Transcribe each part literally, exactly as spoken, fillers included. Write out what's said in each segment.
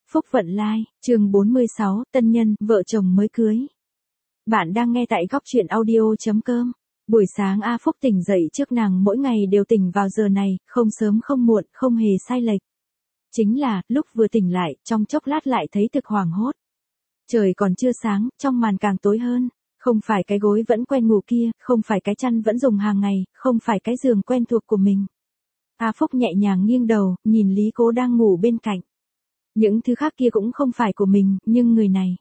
Phúc Vận Lai, chương bốn mươi sáu, tân nhân, vợ chồng mới cưới. Bạn đang nghe tại góc truyện audio chấm com. Buổi sáng A Phúc tỉnh dậy trước nàng mỗi ngày đều tỉnh vào giờ này, không sớm không muộn, không hề sai lệch. Chính là, lúc vừa tỉnh lại, trong chốc lát lại thấy thực hoảng hốt. Trời còn chưa sáng, trong màn càng tối hơn. Không phải cái gối vẫn quen ngủ kia, không phải cái chăn vẫn dùng hàng ngày, không phải cái giường quen thuộc của mình. A Phúc nhẹ nhàng nghiêng đầu, nhìn Lý Cố đang ngủ bên cạnh. Những thứ khác kia cũng không phải của mình, nhưng người này,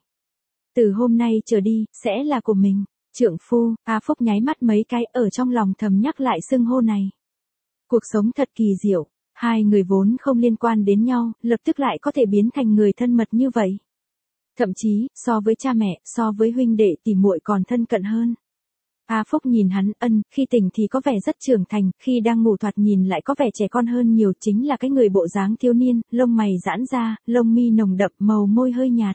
từ hôm nay trở đi, sẽ là của mình. Trượng phu, A Phúc nháy mắt mấy cái ở trong lòng thầm nhắc lại xưng hô này. Cuộc sống thật kỳ diệu, hai người vốn không liên quan đến nhau, lập tức lại có thể biến thành người thân mật như vậy. Thậm chí, so với cha mẹ, so với huynh đệ tỉ muội còn thân cận hơn. A Phúc nhìn hắn, ân, khi tỉnh thì có vẻ rất trưởng thành, khi đang ngủ thoạt nhìn lại có vẻ trẻ con hơn nhiều, chính là cái người bộ dáng thiếu niên, lông mày giãn ra, lông mi nồng đậm, màu môi hơi nhạt.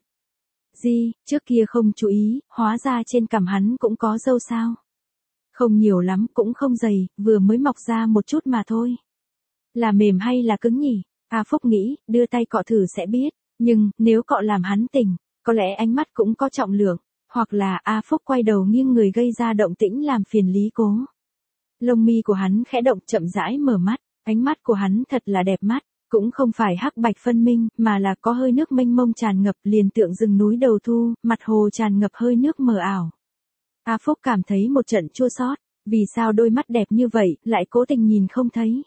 Gì, trước kia không chú ý, hóa ra trên cằm hắn cũng có râu sao? Không nhiều lắm, cũng không dày, vừa mới mọc ra một chút mà thôi. Là mềm hay là cứng nhỉ? A Phúc nghĩ, đưa tay cọ thử sẽ biết, nhưng, nếu cọ làm hắn tỉnh, có lẽ ánh mắt cũng có trọng lượng. Hoặc là A Phúc quay đầu nghiêng người gây ra động tĩnh làm phiền Lý Cố. Lông mi của hắn khẽ động chậm rãi mở mắt, ánh mắt của hắn thật là đẹp mắt, cũng không phải hắc bạch phân minh, mà là có hơi nước mênh mông tràn ngập liền tượng rừng núi đầu thu, mặt hồ tràn ngập hơi nước mờ ảo. A Phúc cảm thấy một trận chua xót, vì sao đôi mắt đẹp như vậy, lại cố tình nhìn không thấy.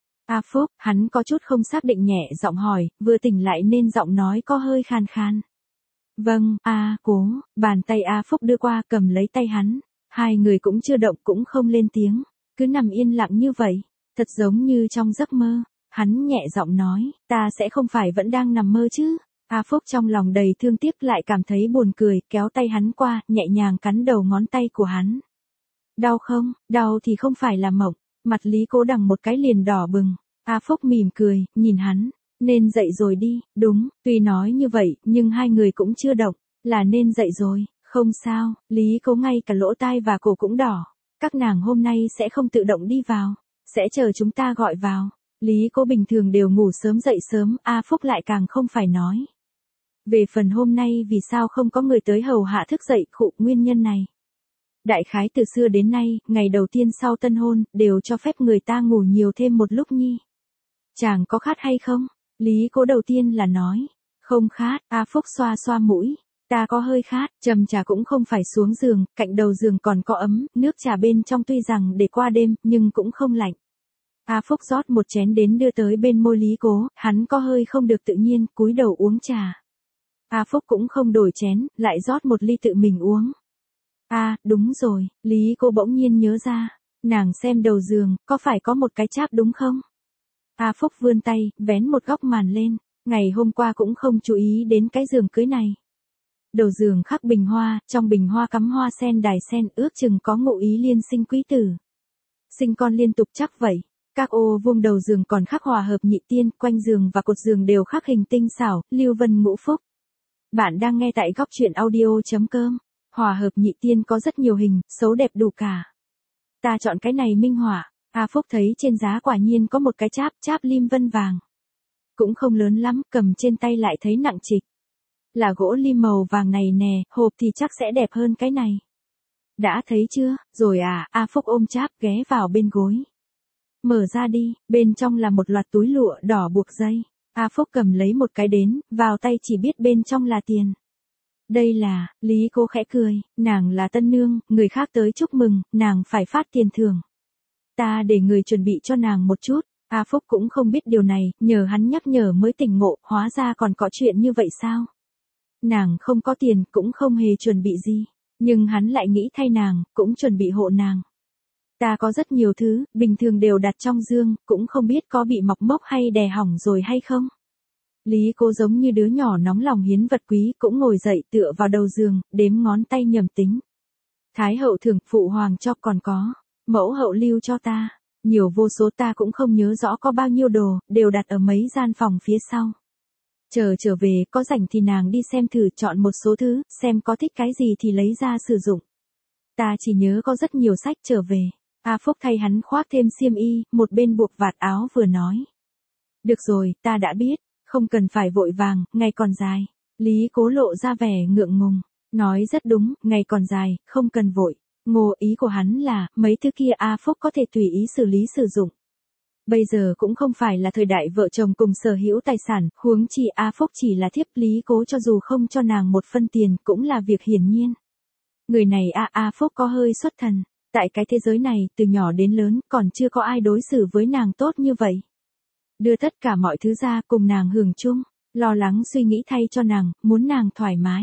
A Phúc, hắn có chút không xác định nhẹ giọng hỏi, vừa tỉnh lại nên giọng nói có hơi khan khan. Vâng, A Cố, bàn tay A Phúc đưa qua cầm lấy tay hắn, hai người cũng chưa động cũng không lên tiếng, cứ nằm yên lặng như vậy, thật giống như trong giấc mơ. Hắn nhẹ giọng nói, ta sẽ không phải vẫn đang nằm mơ chứ. A Phúc trong lòng đầy thương tiếc lại cảm thấy buồn cười, kéo tay hắn qua, nhẹ nhàng cắn đầu ngón tay của hắn. Đau không? Đau thì không phải là mộng. Mặt Lý Cố đằng một cái liền đỏ bừng. A Phúc mỉm cười, nhìn hắn. Nên dậy rồi đi, đúng, tuy nói như vậy, nhưng hai người cũng chưa động, là nên dậy rồi, không sao, Lý Cố ngay cả lỗ tai và cổ cũng đỏ. Các nàng hôm nay sẽ không tự động đi vào, sẽ chờ chúng ta gọi vào. Lý Cố bình thường đều ngủ sớm dậy sớm, A Phúc lại càng không phải nói. Về phần hôm nay vì sao không có người tới hầu hạ thức dậy khụ nguyên nhân này. Đại khái từ xưa đến nay, ngày đầu tiên sau tân hôn, đều cho phép người ta ngủ nhiều thêm một lúc nhi. Chàng có khát hay không? Lý Cố đầu tiên là nói. Không khát, A Phúc xoa xoa mũi. Ta có hơi khát, châm trà cũng không phải xuống giường, cạnh đầu giường còn có ấm, nước trà bên trong tuy rằng để qua đêm, nhưng cũng không lạnh. A Phúc rót một chén đến đưa tới bên môi Lý Cố, hắn có hơi không được tự nhiên, cúi đầu uống trà. A Phúc cũng không đổi chén, lại rót một ly tự mình uống. À, đúng rồi, Lý Cố bỗng nhiên nhớ ra, nàng xem đầu giường, có phải có một cái cháp đúng không? A Phúc vươn tay, vén một góc màn lên, ngày hôm qua cũng không chú ý đến cái giường cưới này. Đầu giường khắc bình hoa, trong bình hoa cắm hoa sen đài sen ước chừng có ngụ ý liên sinh quý tử. Sinh con liên tục chắc vậy. Các ô vuông đầu giường còn khắc hòa hợp nhị tiên, quanh giường và cột giường đều khắc hình tinh xảo, lưu vân ngũ phúc. Bạn đang nghe tại góc truyện audio chấm com. Hòa hợp nhị tiên có rất nhiều hình, xấu đẹp đủ cả. Ta chọn cái này minh họa. A Phúc thấy trên giá quả nhiên có một cái cháp, cháp lim vân vàng. Cũng không lớn lắm, cầm trên tay lại thấy nặng trịch. Là gỗ lim màu vàng này nè, hộp thì chắc sẽ đẹp hơn cái này. Đã thấy chưa, rồi à, A Phúc ôm cháp ghé vào bên gối. Mở ra đi, bên trong là một loạt túi lụa đỏ buộc dây. A Phúc cầm lấy một cái đến, vào tay chỉ biết bên trong là tiền. Đây là, Lý Cố khẽ cười, nàng là tân nương, người khác tới chúc mừng, nàng phải phát tiền thưởng. Ta để người chuẩn bị cho nàng một chút. A Phúc cũng không biết điều này, nhờ hắn nhắc nhở mới tỉnh ngộ, hóa ra còn có chuyện như vậy sao? Nàng không có tiền, cũng không hề chuẩn bị gì. Nhưng hắn lại nghĩ thay nàng, cũng chuẩn bị hộ nàng. Ta có rất nhiều thứ, bình thường đều đặt trong dương, cũng không biết có bị mọc mốc hay đè hỏng rồi hay không. Lý Cố giống như đứa nhỏ nóng lòng hiến vật quý, cũng ngồi dậy tựa vào đầu giường, đếm ngón tay nhầm tính. Thái hậu thưởng, phụ hoàng cho còn có, mẫu hậu lưu cho ta, nhiều vô số ta cũng không nhớ rõ có bao nhiêu đồ, đều đặt ở mấy gian phòng phía sau. Chờ trở về, có rảnh thì nàng đi xem thử chọn một số thứ, xem có thích cái gì thì lấy ra sử dụng. Ta chỉ nhớ có rất nhiều sách trở về. A Phúc thay hắn khoác thêm xiêm y, một bên buộc vạt áo vừa nói. Được rồi, ta đã biết, Không cần phải vội vàng, ngày còn dài. Lý Cố lộ ra vẻ ngượng ngùng. Nói rất đúng, ngày còn dài, không cần vội. Ngô ý của hắn là, mấy thứ kia A Phúc có thể tùy ý xử lý sử dụng. Bây giờ cũng không phải là thời đại vợ chồng cùng sở hữu tài sản, huống chi A Phúc chỉ là thiếp. Lý Cố cho dù không cho nàng một phân tiền cũng là việc hiển nhiên. Người này A A Phúc có hơi xuất thần. Tại cái thế giới này, từ nhỏ đến lớn, còn chưa có ai đối xử với nàng tốt như vậy. Đưa tất cả mọi thứ ra cùng nàng hưởng chung, lo lắng suy nghĩ thay cho nàng, muốn nàng thoải mái.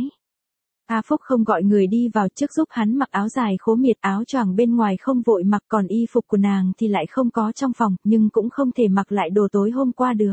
A Phúc không gọi người đi vào trước giúp hắn mặc áo dài khố miệt, áo choàng bên ngoài không vội mặc, còn y phục của nàng thì lại không có trong phòng, nhưng cũng không thể mặc lại đồ tối hôm qua được.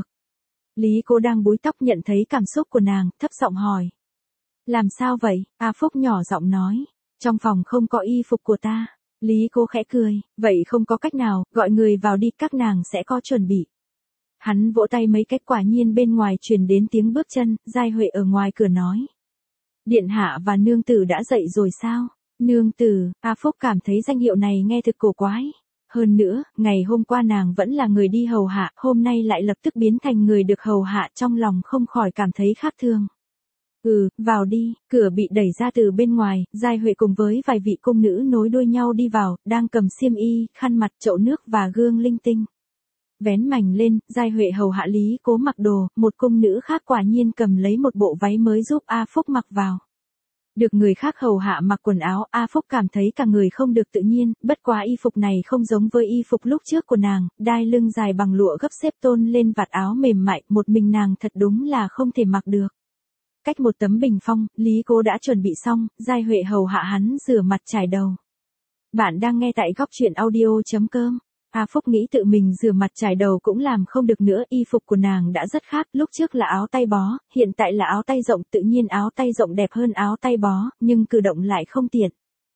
Lý Cố đang búi tóc nhận thấy cảm xúc của nàng, thấp giọng hỏi. Làm sao vậy? A Phúc nhỏ giọng nói. Trong phòng không có y phục của ta. Lý Cố khẽ cười, vậy không có cách nào, gọi người vào đi, các nàng sẽ có chuẩn bị. Hắn vỗ tay mấy cái, quả nhiên bên ngoài truyền đến tiếng bước chân, Giai Huệ ở ngoài cửa nói. Điện hạ và nương tử đã dậy rồi sao? Nương tử, A Phúc cảm thấy danh hiệu này nghe thực cổ quái. Hơn nữa, ngày hôm qua nàng vẫn là người đi hầu hạ, hôm nay lại lập tức biến thành người được hầu hạ, trong lòng không khỏi cảm thấy khác thường. Ừ, vào đi, cửa bị đẩy ra từ bên ngoài, Giai Huệ cùng với vài vị cung nữ nối đuôi nhau đi vào, đang cầm xiêm y, khăn mặt, chậu nước và gương linh tinh. Vén mành lên, Giai Huệ hầu hạ Lý Cố mặc đồ, một cung nữ khác quả nhiên cầm lấy một bộ váy mới giúp A Phúc mặc vào. Được người khác hầu hạ mặc quần áo, A Phúc cảm thấy cả người không được tự nhiên, bất quá y phục này không giống với y phục lúc trước của nàng, đai lưng dài bằng lụa gấp xếp tôn lên vạt áo mềm mại, một mình nàng thật đúng là không thể mặc được. Cách một tấm bình phong, Lý Cố đã chuẩn bị xong, Giai Huệ hầu hạ hắn rửa mặt chải đầu. Bạn đang nghe tại góc truyện audio chấm com. A Phúc nghĩ tự mình rửa mặt chải đầu cũng làm không được nữa, y phục của nàng đã rất khác, lúc trước là áo tay bó, hiện tại là áo tay rộng, tự nhiên áo tay rộng đẹp hơn áo tay bó, nhưng cử động lại không tiện.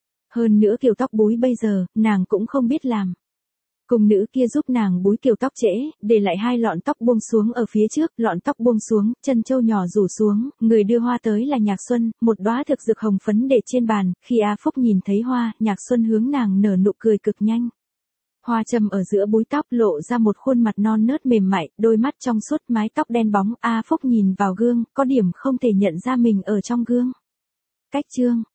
Hơn nữa kiểu tóc búi bây giờ, nàng cũng không biết làm. Cung nữ kia giúp nàng búi kiểu tóc trễ, để lại hai lọn tóc buông xuống ở phía trước, lọn tóc buông xuống, chân châu nhỏ rủ xuống, người đưa hoa tới là Nhạc Xuân, một đóa thực dược hồng phấn để trên bàn, khi A Phúc nhìn thấy hoa, Nhạc Xuân hướng nàng nở nụ cười cực nhanh. Hoa châm ở giữa búi tóc lộ ra một khuôn mặt non nớt mềm mại, đôi mắt trong suốt, mái tóc đen bóng, A Phúc nhìn vào gương, có điểm không thể nhận ra mình ở trong gương. Cách chương